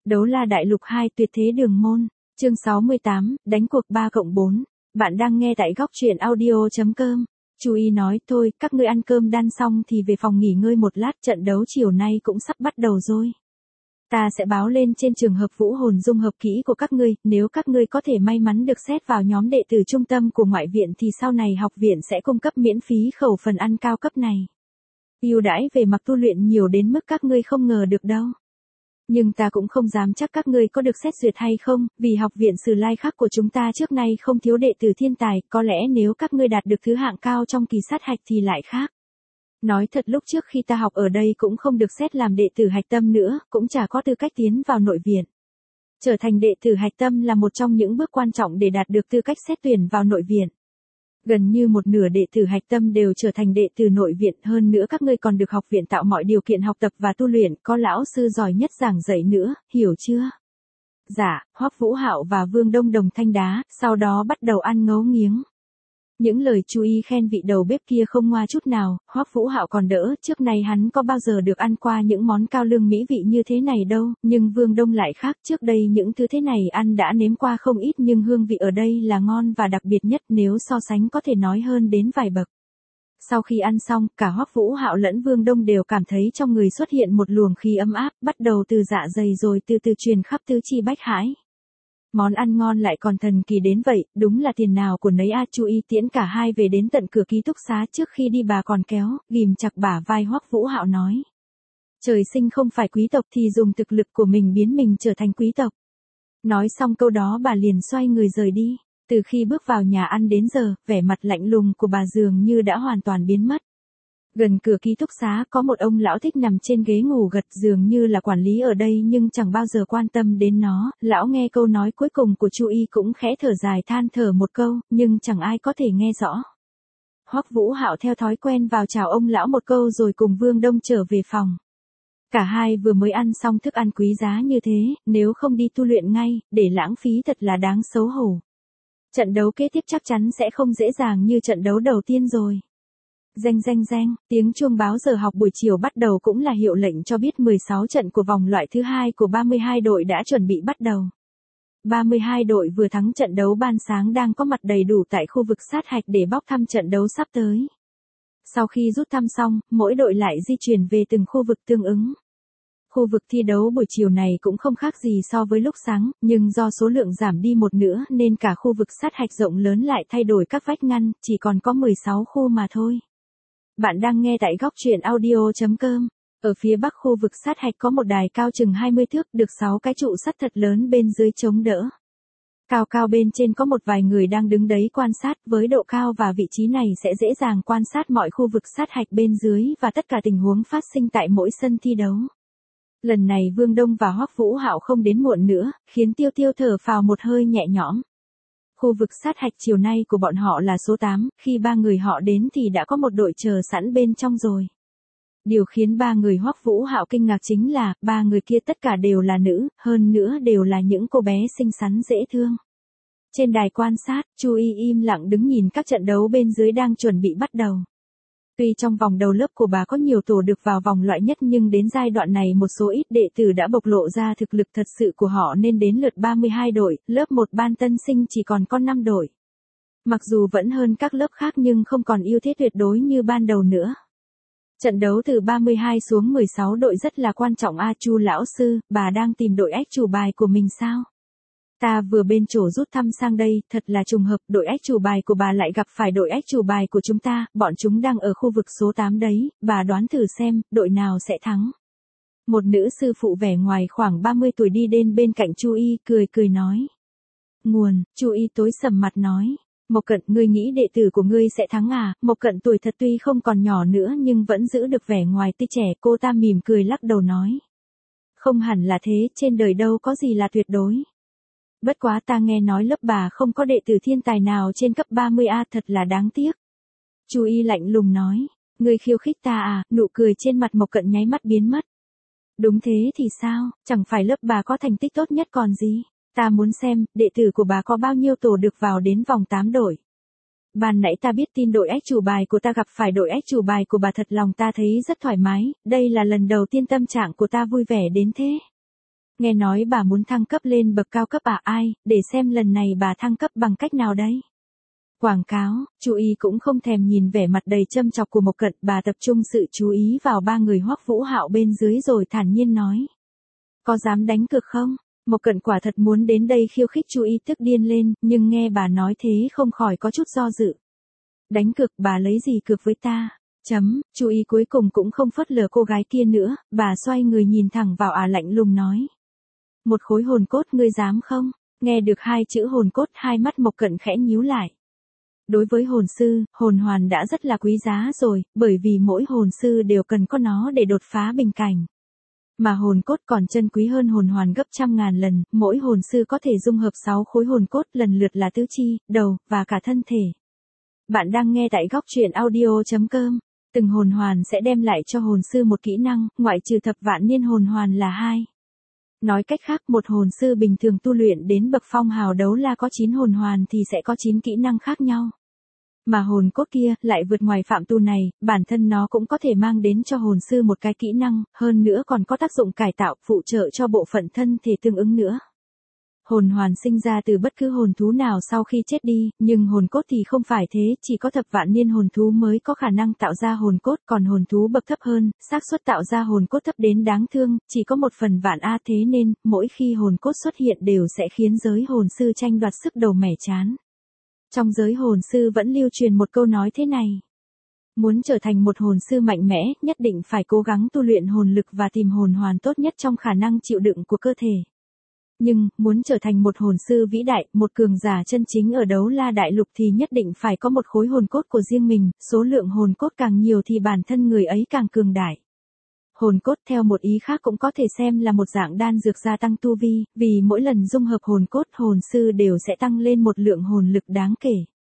Đấu la đại lục 2 tuyệt thế đường môn, chương 68, đánh cuộc 3+4. Bạn đang nghe tại góc truyện audio.com. Chú ý nói thôi, các ngươi ăn cơm đan xong thì về phòng nghỉ ngơi một lát, trận đấu chiều nay cũng sắp bắt đầu rồi. Ta sẽ báo lên trên trường hợp vũ hồn dung hợp kỹ của các ngươi, nếu các ngươi có thể may mắn được xét vào nhóm đệ tử trung tâm của ngoại viện thì sau này học viện sẽ cung cấp miễn phí khẩu phần ăn cao cấp này. Ưu đãi về mặt tu luyện nhiều đến mức các ngươi không ngờ được đâu. Nhưng ta cũng không dám chắc các ngươi có được xét duyệt hay không, vì học viện Sử Lai Khắc của chúng ta trước nay không thiếu đệ tử thiên tài, có lẽ nếu các ngươi đạt được thứ hạng cao trong kỳ sát hạch thì lại khác. Nói thật lúc trước khi ta học ở đây cũng không được xét làm đệ tử hạch tâm nữa, cũng chả có tư cách tiến vào nội viện. Trở thành đệ tử hạch tâm là một trong những bước quan trọng để đạt được tư cách xét tuyển vào nội viện. Gần như một nửa đệ tử hạch tâm đều trở thành đệ tử nội viện, hơn nữa các ngươi còn được học viện tạo mọi điều kiện học tập và tu luyện, có lão sư giỏi nhất giảng dạy nữa, hiểu chưa? Dạ, Hoắc Vũ Hạo và Vương Đông đồng thanh đá, sau đó bắt đầu ăn ngấu nghiếng. Những lời chú ý khen vị đầu bếp kia không ngoa chút nào, Hoắc Vũ Hạo còn đỡ, trước nay hắn có bao giờ được ăn qua những món cao lương mỹ vị như thế này đâu, nhưng Vương Đông lại khác, trước đây những thứ thế này ăn đã nếm qua không ít nhưng hương vị ở đây là ngon và đặc biệt nhất, nếu so sánh có thể nói hơn đến vài bậc. Sau khi ăn xong, cả Hoắc Vũ Hạo lẫn Vương Đông đều cảm thấy trong người xuất hiện một luồng khí ấm áp, bắt đầu từ dạ dày rồi từ từ truyền khắp tứ chi bách hải. Món ăn ngon lại còn thần kỳ đến vậy, đúng là tiền nào của nấy a. Chú ý tiễn cả hai về đến tận cửa ký túc xá, trước khi đi bà còn kéo, ghìm chặt bả vai Hoắc Vũ Hạo nói. Trời sinh không phải quý tộc thì dùng thực lực của mình biến mình trở thành quý tộc. Nói xong câu đó bà liền xoay người rời đi. Từ khi bước vào nhà ăn đến giờ, vẻ mặt lạnh lùng của bà dường như đã hoàn toàn biến mất. Gần cửa ký túc xá có một ông lão thích nằm trên ghế ngủ gật, dường như là quản lý ở đây nhưng chẳng bao giờ quan tâm đến nó. Lão nghe câu nói cuối cùng của Chu Y cũng khẽ thở dài than thở một câu, nhưng chẳng ai có thể nghe rõ. Hoắc Vũ Hạo theo thói quen vào chào ông lão một câu rồi cùng Vương Đông trở về phòng. Cả hai vừa mới ăn xong thức ăn quý giá như thế, nếu không đi tu luyện ngay, để lãng phí thật là đáng xấu hổ. Trận đấu kế tiếp chắc chắn sẽ không dễ dàng như trận đấu đầu tiên rồi. Reng reng reng, tiếng chuông báo giờ học buổi chiều bắt đầu cũng là hiệu lệnh cho biết 16 trận của vòng loại thứ 2 của 32 đội đã chuẩn bị bắt đầu. 32 đội vừa thắng trận đấu ban sáng đang có mặt đầy đủ tại khu vực sát hạch để bóc thăm trận đấu sắp tới. Sau khi rút thăm xong, mỗi đội lại di chuyển về từng khu vực tương ứng. Khu vực thi đấu buổi chiều này cũng không khác gì so với lúc sáng, nhưng do số lượng giảm đi một nửa nên cả khu vực sát hạch rộng lớn lại thay đổi các vách ngăn, chỉ còn có 16 khu mà thôi. Bạn đang nghe tại góc truyện audio.com. Ở phía bắc khu vực sát hạch có một đài cao chừng 20 thước, được 6 cái trụ sắt thật lớn bên dưới chống đỡ. Cao cao bên trên có một vài người đang đứng đấy quan sát, với độ cao và vị trí này sẽ dễ dàng quan sát mọi khu vực sát hạch bên dưới và tất cả tình huống phát sinh tại mỗi sân thi đấu. Lần này Vương Đông và Hoắc Vũ Hạo không đến muộn nữa, khiến Tiêu Tiêu thở phào một hơi nhẹ nhõm. Khu vực sát hạch chiều nay của bọn họ là số 8, khi ba người họ đến thì đã có một đội chờ sẵn bên trong rồi. Điều khiến ba người Hoắc Vũ Hạo kinh ngạc chính là, ba người kia tất cả đều là nữ, hơn nữa đều là những cô bé xinh xắn dễ thương. Trên đài quan sát, Chu Y im lặng đứng nhìn các trận đấu bên dưới đang chuẩn bị bắt đầu. Tuy trong vòng đầu lớp của bà có nhiều tổ được vào vòng loại nhất nhưng đến giai đoạn này một số ít đệ tử đã bộc lộ ra thực lực thật sự của họ nên đến lượt 32 đội, lớp 1 ban tân sinh chỉ còn có 5 đội. Mặc dù vẫn hơn các lớp khác nhưng không còn ưu thế tuyệt đối như ban đầu nữa. Trận đấu từ 32 xuống 16 đội rất là quan trọng a. Chu lão sư, bà đang tìm đội ách chủ bài của mình sao? Ta vừa bên chỗ rút thăm sang đây, thật là trùng hợp, đội ách chủ bài của bà lại gặp phải đội ách chủ bài của chúng ta, bọn chúng đang ở khu vực số 8 đấy, bà đoán thử xem, đội nào sẽ thắng. Một nữ sư phụ vẻ ngoài khoảng 30 tuổi đi đến bên cạnh Chu Y, cười nói. Nguồn, Chu Y tối sầm mặt nói. Mộc Cận, ngươi nghĩ đệ tử của ngươi sẽ thắng à? Mộc Cận tuổi thật tuy không còn nhỏ nữa nhưng vẫn giữ được vẻ ngoài tươi trẻ, cô ta mỉm cười lắc đầu nói. Không hẳn là thế, trên đời đâu có gì là tuyệt đối. Bất quá ta nghe nói lớp bà không có đệ tử thiên tài nào trên cấp 30A, thật là đáng tiếc. Chu Y lạnh lùng nói, ngươi khiêu khích ta à? Nụ cười trên mặt Mộc Cận nháy mắt biến mất. Đúng thế thì sao, chẳng phải lớp bà có thành tích tốt nhất còn gì. Ta muốn xem, đệ tử của bà có bao nhiêu tổ được vào đến vòng 8 đội. Ban nãy ta biết tin đội ách chủ bài của ta gặp phải đội ách chủ bài của bà, thật lòng ta thấy rất thoải mái, đây là lần đầu tiên tâm trạng của ta vui vẻ đến thế. Nghe nói bà muốn thăng cấp lên bậc cao cấp à, ai, để xem lần này bà thăng cấp bằng cách nào đấy. Quảng cáo, Chu Y cũng không thèm nhìn vẻ mặt đầy châm chọc của Mộc Cận, bà tập trung sự chú ý vào ba người Hoắc Vũ Hạo bên dưới rồi thản nhiên nói. Có dám đánh cược không? Mộc Cận quả thật muốn đến đây khiêu khích Chu Y tức điên lên, nhưng nghe bà nói thế không khỏi có chút do dự. Đánh cược, bà lấy gì cược với ta? Chu Y cuối cùng cũng không phớt lờ cô gái kia nữa, bà xoay người nhìn thẳng vào lạnh lùng nói. Một khối hồn cốt, ngươi dám không? Nghe được hai chữ hồn cốt, hai mắt Mộc Cận khẽ nhíu lại. Đối với hồn sư, hồn hoàn đã rất là quý giá rồi, bởi vì mỗi hồn sư đều cần có nó để đột phá bình cảnh. Mà hồn cốt còn chân quý hơn hồn hoàn gấp trăm ngàn lần, mỗi hồn sư có thể dung hợp 6 khối hồn cốt lần lượt là tứ chi, đầu, và cả thân thể. Bạn đang nghe tại góc truyện audio.com. Từng hồn hoàn sẽ đem lại cho hồn sư một kỹ năng, ngoại trừ thập vạn niên hồn hoàn là 2. Nói cách khác, một hồn sư bình thường tu luyện đến bậc phong hào đấu la có 9 hồn hoàn thì sẽ có 9 kỹ năng khác nhau. Mà hồn cốt kia lại vượt ngoài phạm tu này, bản thân nó cũng có thể mang đến cho hồn sư một cái kỹ năng, hơn nữa còn có tác dụng cải tạo, phụ trợ cho bộ phận thân thể tương ứng nữa. Hồn hoàn sinh ra từ bất cứ hồn thú nào sau khi chết đi, nhưng hồn cốt thì không phải thế, chỉ có thập vạn niên hồn thú mới có khả năng tạo ra hồn cốt, còn hồn thú bậc thấp hơn, xác suất tạo ra hồn cốt thấp đến đáng thương, chỉ có 1/1000 thế nên, mỗi khi hồn cốt xuất hiện đều sẽ khiến giới hồn sư tranh đoạt sức đầu mẻ chán. Trong giới hồn sư vẫn lưu truyền một câu nói thế này. Muốn trở thành một hồn sư mạnh mẽ, nhất định phải cố gắng tu luyện hồn lực và tìm hồn hoàn tốt nhất trong khả năng chịu đựng của cơ thể. Nhưng, muốn trở thành một hồn sư vĩ đại, một cường giả chân chính ở đấu la đại lục thì nhất định phải có một khối hồn cốt của riêng mình, số lượng hồn cốt càng nhiều thì bản thân người ấy càng cường đại. Hồn cốt theo một ý khác cũng có thể xem là một dạng đan dược gia tăng tu vi, vì mỗi lần dung hợp hồn cốt hồn sư đều sẽ tăng lên một lượng hồn lực đáng kể.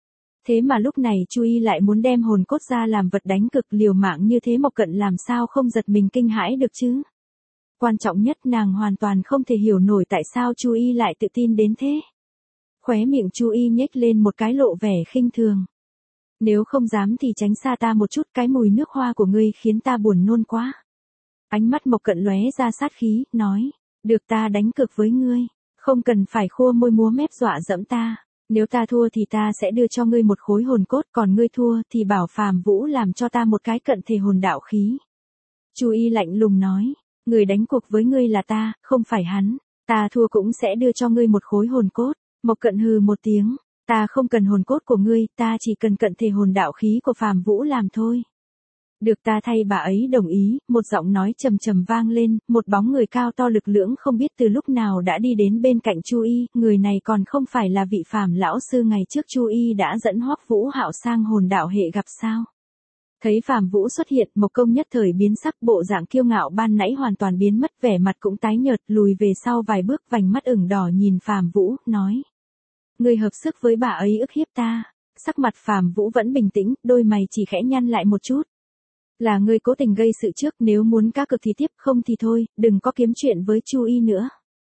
Thế mà lúc này Chu Y lại muốn đem hồn cốt ra làm vật đánh cực liều mạng như thế, Mộc Cận làm sao không giật mình kinh hãi được chứ? Quan trọng nhất, nàng hoàn toàn không thể hiểu nổi tại sao Chu Y lại tự tin đến thế. Khóe miệng Chu Y nhếch lên một cái lộ vẻ khinh thường. Nếu không dám thì tránh xa ta một chút, cái mùi nước hoa của ngươi khiến ta buồn nôn quá. Ánh mắt Mộc Cận lóe ra sát khí, nói, được, ta đánh cược với ngươi, không cần phải khua môi múa mép dọa dẫm ta, nếu ta thua thì ta sẽ đưa cho ngươi một khối hồn cốt, còn ngươi thua thì bảo Phàm Vũ làm cho ta một cái cận thể hồn đạo khí. Chu Y lạnh lùng nói, người đánh cuộc với ngươi là ta, không phải hắn, ta thua cũng sẽ đưa cho ngươi một khối hồn cốt. Mộc Cận hừ một tiếng, ta không cần hồn cốt của ngươi, ta chỉ cần cận thể hồn đạo khí của Phàm Vũ làm thôi. Được, ta thay bà ấy đồng ý, một giọng nói trầm trầm vang lên, một bóng người cao to lực lưỡng không biết từ lúc nào đã đi đến bên cạnh Chu Y, người này còn không phải là vị Phàm lão sư ngày trước Chu Y đã dẫn Hoắc Vũ Hạo sang hồn đạo hệ gặp sao. Thấy Phàm Vũ xuất hiện, Mộc Công nhất thời biến sắc, bộ dạng kiêu ngạo ban nãy hoàn toàn biến mất, vẻ mặt cũng tái nhợt, lùi về sau vài bước, vành mắt ửng đỏ nhìn Phàm Vũ, nói: "Ngươi hợp sức với bà ấy ức hiếp ta." Sắc mặt Phàm Vũ vẫn bình tĩnh, đôi mày chỉ khẽ nhăn lại một chút. "Là ngươi cố tình gây sự trước, nếu muốn cá cược thì tiếp, không thì thôi, đừng có kiếm chuyện với Chu Y nữa.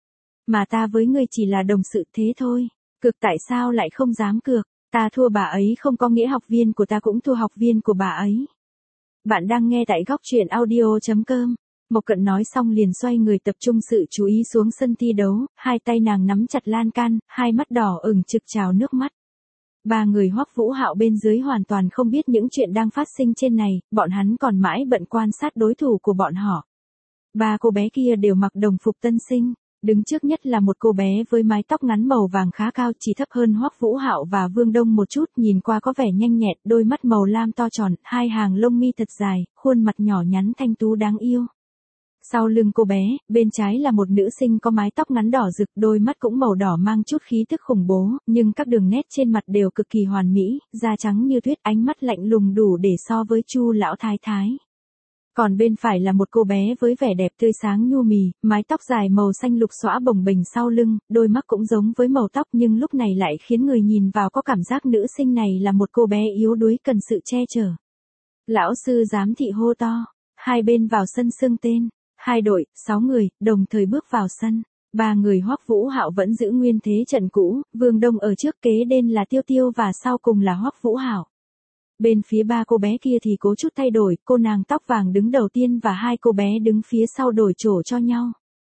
Mà ta với ngươi chỉ là đồng sự thế thôi, cược tại sao lại không dám cược? Ta thua bà ấy không có nghĩa học viên của ta cũng thua học viên của bà ấy." Bạn đang nghe tại góc truyện audio.com. Mộc Cận nói xong liền xoay người tập trung sự chú ý xuống sân thi đấu, hai tay nàng nắm chặt lan can, hai mắt đỏ ửng trực trào nước mắt. Ba người Hoắc Vũ Hạo bên dưới hoàn toàn không biết những chuyện đang phát sinh trên này, bọn hắn còn mãi bận quan sát đối thủ của bọn họ. Ba cô bé kia đều mặc đồng phục tân sinh, đứng trước nhất là một cô bé với mái tóc ngắn màu vàng khá cao, chỉ thấp hơn Hoắc Vũ Hạo và Vương Đông một chút, nhìn qua có vẻ nhanh nhẹn, đôi mắt màu lam to tròn, hai hàng lông mi thật dài, khuôn mặt nhỏ nhắn thanh tú đáng yêu. Sau lưng cô bé, bên trái là một nữ sinh có mái tóc ngắn đỏ rực, đôi mắt cũng màu đỏ mang chút khí tức khủng bố, nhưng các đường nét trên mặt đều cực kỳ hoàn mỹ, da trắng như tuyết, ánh mắt lạnh lùng đủ để so với Chu lão thái thái. Còn bên phải là một cô bé với vẻ đẹp tươi sáng nhu mì, mái tóc dài màu xanh lục xõa bồng bềnh sau lưng, đôi mắt cũng giống với màu tóc nhưng lúc này lại khiến người nhìn vào có cảm giác nữ sinh này là một cô bé yếu đuối cần sự che chở. Lão sư giám thị hô to, hai bên vào sân xưng tên. Hai đội, 6 người, đồng thời bước vào sân. Ba người Hoắc Vũ Hạo vẫn giữ nguyên thế trận cũ, Vương Đông ở trước, kế bên là Tiêu Tiêu và sau cùng là Hoắc Vũ Hạo. Bên phía ba cô bé kia thì cố chút thay đổi, cô nàng tóc vàng đứng đầu tiên và hai cô bé đứng phía sau đổi chỗ cho nhau.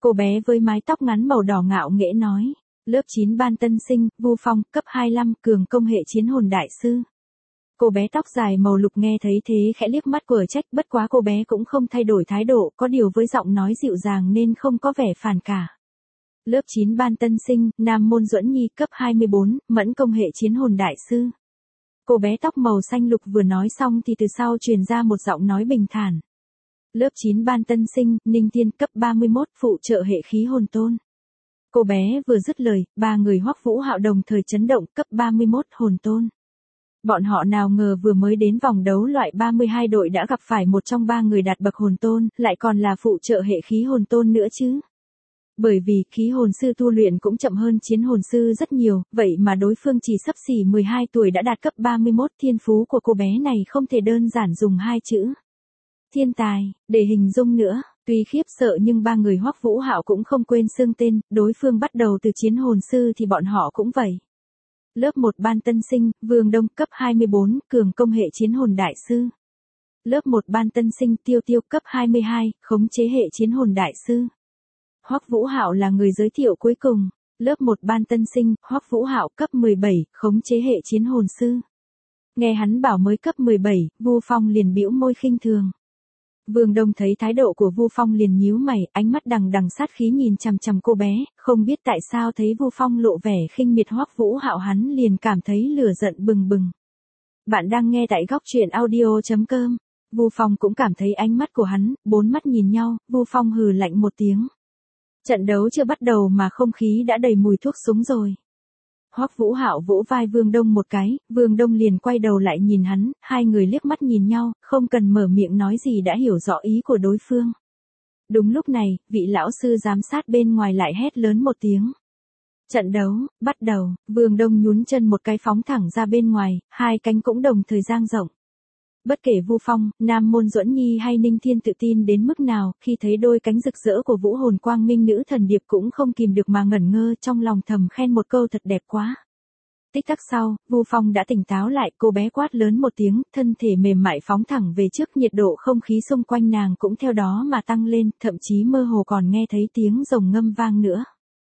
Cô bé với mái tóc ngắn màu đỏ ngạo nghễ nói. Lớp 9 ban tân sinh, Vu Phong, cấp 25, cường công hệ chiến hồn đại sư. Cô bé tóc dài màu lục nghe thấy thế khẽ liếc mắt quở trách, bất quá cô bé cũng không thay đổi thái độ, có điều với giọng nói dịu dàng nên không có vẻ phản cả. Lớp 9 ban tân sinh, Nam Môn Duẫn Nhi, cấp 24, mẫn công hệ chiến hồn đại sư. Cô bé tóc màu xanh lục vừa nói xong thì từ sau truyền ra một giọng nói bình thản. Lớp 9 ban tân sinh, Ninh Tiên, cấp 31, phụ trợ hệ khí hồn tôn. Cô bé vừa dứt lời, ba người Hoắc Vũ Hạo đồng thời chấn động, cấp 31 hồn tôn. Bọn họ nào ngờ vừa mới đến vòng đấu loại 32 đội đã gặp phải một trong ba người đạt bậc hồn tôn, lại còn là phụ trợ hệ khí hồn tôn nữa chứ. Bởi vì khí hồn sư tu luyện cũng chậm hơn chiến hồn sư rất nhiều, vậy mà đối phương chỉ xấp xỉ 12 tuổi đã đạt cấp 31, thiên phú của cô bé này không thể đơn giản dùng hai chữ thiên tài để hình dung nữa. Tuy khiếp sợ nhưng ba người Hoắc Vũ Hạo cũng không quên xưng tên, đối phương bắt đầu từ chiến hồn sư thì bọn họ cũng vậy. Lớp 1 ban tân sinh, Vương Đông, cấp 24, cường công hệ chiến hồn đại sư. Lớp 1 ban tân sinh, Tiêu Tiêu, cấp 22, khống chế hệ chiến hồn đại sư. Hoắc Vũ Hạo là người giới thiệu cuối cùng. Lớp 1 ban tân sinh, Hoắc Vũ Hạo, cấp 17, khống chế hệ chiến hồn sư. Nghe hắn bảo mới cấp 17, Vu Phong liền bĩu môi khinh thường. Vương Đông thấy thái độ của Vu Phong liền nhíu mày, ánh mắt đằng đằng sát khí nhìn chằm chằm cô bé, không biết tại sao thấy Vu Phong lộ vẻ khinh miệt Hoắc Vũ Hạo hắn liền cảm thấy lửa giận bừng bừng. Bạn đang nghe tại góc truyện audio.com. Vu Phong cũng cảm thấy ánh mắt của hắn, bốn mắt nhìn nhau, Vu Phong hừ lạnh một tiếng. Trận đấu chưa bắt đầu mà không khí đã đầy mùi thuốc súng rồi. Hoắc Vũ Hạo vỗ vai Vương Đông một cái, Vương Đông liền quay đầu lại nhìn hắn, hai người liếc mắt nhìn nhau, không cần mở miệng nói gì đã hiểu rõ ý của đối phương. Đúng lúc này, vị lão sư giám sát bên ngoài lại hét lớn một tiếng. Trận đấu, bắt đầu, Vương Đông nhún chân một cái phóng thẳng ra bên ngoài, hai cánh cũng đồng thời dang rộng. Bất kể Vu Phong, Nam Môn Duẫn Nhi hay Ninh Thiên tự tin đến mức nào, khi thấy đôi cánh rực rỡ của vũ hồn quang minh nữ thần điệp cũng không kìm được mà ngẩn ngơ trong lòng thầm khen một câu thật đẹp quá. Tích tắc sau, Vu Phong đã tỉnh táo lại, cô bé quát lớn một tiếng, thân thể mềm mại phóng thẳng về trước, nhiệt độ không khí xung quanh nàng cũng theo đó mà tăng lên, thậm chí mơ hồ còn nghe thấy tiếng rồng ngâm vang nữa.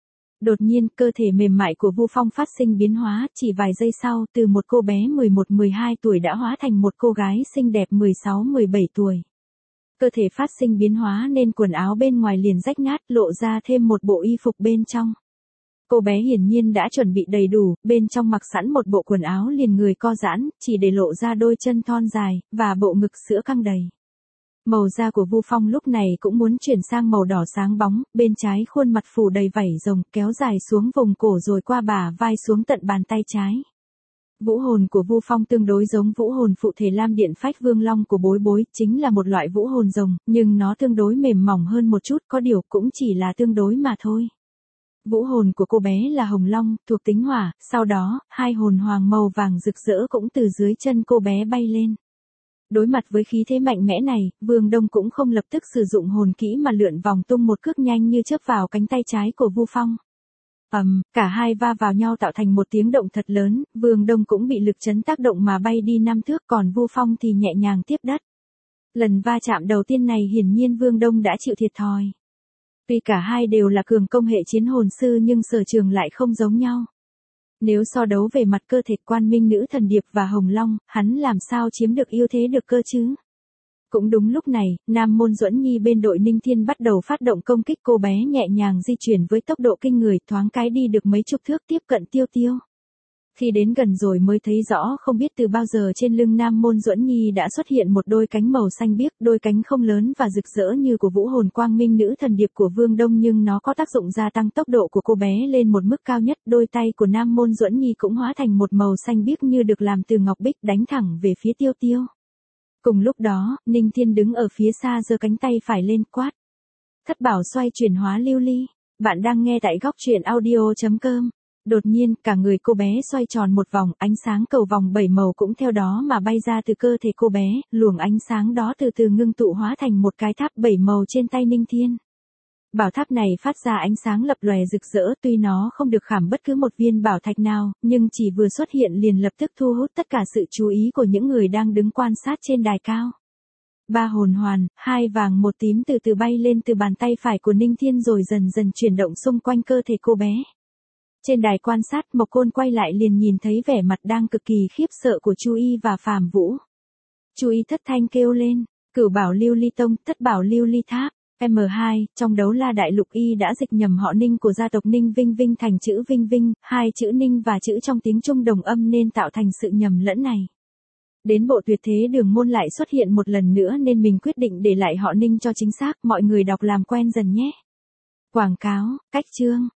Đột nhiên, cơ thể mềm mại của Vu Phong phát sinh biến hóa, chỉ vài giây sau, từ một cô bé 11-12 tuổi đã hóa thành một cô gái xinh đẹp 16-17 tuổi. Cơ thể phát sinh biến hóa nên quần áo bên ngoài liền rách nát, lộ ra thêm một bộ y phục bên trong. Cô bé hiển nhiên đã chuẩn bị đầy đủ, bên trong mặc sẵn một bộ quần áo liền người co giãn, chỉ để lộ ra đôi chân thon dài, và bộ ngực sữa căng đầy. Màu da của Vu Phong lúc này cũng muốn chuyển sang màu đỏ sáng bóng, bên trái khuôn mặt phủ đầy vảy rồng, kéo dài xuống vùng cổ rồi qua bả vai xuống tận bàn tay trái. Vũ hồn của Vu Phong tương đối giống vũ hồn phụ thể Lam Điện Phách Vương Long của Bối Bối, chính là một loại vũ hồn rồng, nhưng nó tương đối mềm mỏng hơn một chút, có điều cũng chỉ là tương đối mà thôi. Vũ hồn của cô bé là Hồng Long, thuộc tính hỏa, sau đó, hai hồn hoàng màu vàng rực rỡ cũng từ dưới chân cô bé bay lên. Đối mặt với khí thế mạnh mẽ này, Vương Đông cũng không lập tức sử dụng hồn kỹ mà lượn vòng tung một cước nhanh như chớp vào cánh tay trái của Vu Phong. Cả hai va vào nhau tạo thành một tiếng động thật lớn, Vương Đông cũng bị lực chấn tác động mà bay đi 5 thước, còn Vu Phong thì nhẹ nhàng tiếp đất. Lần va chạm đầu tiên này hiển nhiên Vương Đông đã chịu thiệt thòi. Tuy cả hai đều là cường công hệ chiến hồn sư nhưng sở trường lại không giống nhau. Nếu so đấu về mặt cơ thể Quan Minh Nữ Thần Điệp và Hồng Long, hắn làm sao chiếm được ưu thế được cơ chứ? Cũng đúng lúc này, Nam Môn Duẫn Nhi bên đội Ninh Thiên bắt đầu phát động công kích, cô bé nhẹ nhàng di chuyển với tốc độ kinh người, thoáng cái đi được mấy chục thước tiếp cận Tiêu Tiêu. Khi đến gần rồi mới thấy rõ không biết từ bao giờ trên lưng Nam Môn Duẫn Nhi đã xuất hiện một đôi cánh màu xanh biếc, đôi cánh không lớn và rực rỡ như của vũ hồn quang minh nữ thần điệp của Vương Đông nhưng nó có tác dụng gia tăng tốc độ của cô bé lên một mức cao nhất, đôi tay của Nam Môn Duẫn Nhi cũng hóa thành một màu xanh biếc như được làm từ ngọc bích đánh thẳng về phía Tiêu Tiêu. Cùng lúc đó, Ninh Thiên đứng ở phía xa giơ cánh tay phải lên quát. Thất bảo xoay chuyển hóa lưu ly. Bạn đang nghe tại góc truyện audio.com. Đột nhiên, cả người cô bé xoay tròn một vòng, ánh sáng cầu vòng 7 màu cũng theo đó mà bay ra từ cơ thể cô bé, luồng ánh sáng đó từ từ ngưng tụ hóa thành một cái tháp 7 màu trên tay Ninh Thiên. Bảo tháp này phát ra ánh sáng lập lòe rực rỡ, tuy nó không được khảm bất cứ một viên bảo thạch nào, nhưng chỉ vừa xuất hiện liền lập tức thu hút tất cả sự chú ý của những người đang đứng quan sát trên đài cao. Ba hồn hoàn, hai vàng một tím từ từ bay lên từ bàn tay phải của Ninh Thiên rồi dần dần chuyển động xung quanh cơ thể cô bé. Trên đài quan sát, Mộc Côn quay lại liền nhìn thấy vẻ mặt đang cực kỳ khiếp sợ của Chu Y và Phàm Vũ. Chu Y thất thanh kêu lên, Cửu Bảo Lưu Ly Tông, Thất Bảo Lưu Ly Tháp. M2, trong Đấu La Đại Lục Y đã dịch nhầm họ Ninh của gia tộc Ninh Vinh Vinh thành chữ Vinh Vinh, hai chữ Ninh và chữ trong tiếng Trung đồng âm nên tạo thành sự nhầm lẫn này. Đến bộ tuyệt thế đường môn lại xuất hiện một lần nữa nên mình quyết định để lại họ Ninh cho chính xác, mọi người đọc làm quen dần nhé. Quảng cáo, cách chương.